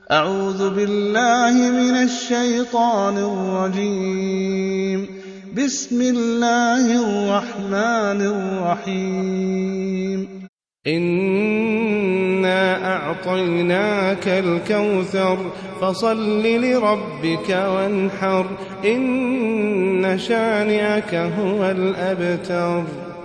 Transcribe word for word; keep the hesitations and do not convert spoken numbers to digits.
أعوذ بالله من الشيطان الرجيم. بسم الله الرحمن الرحيم. إنا أعطيناك الكوثر فصل لربك وانحر إن شانئك هو الأبتر.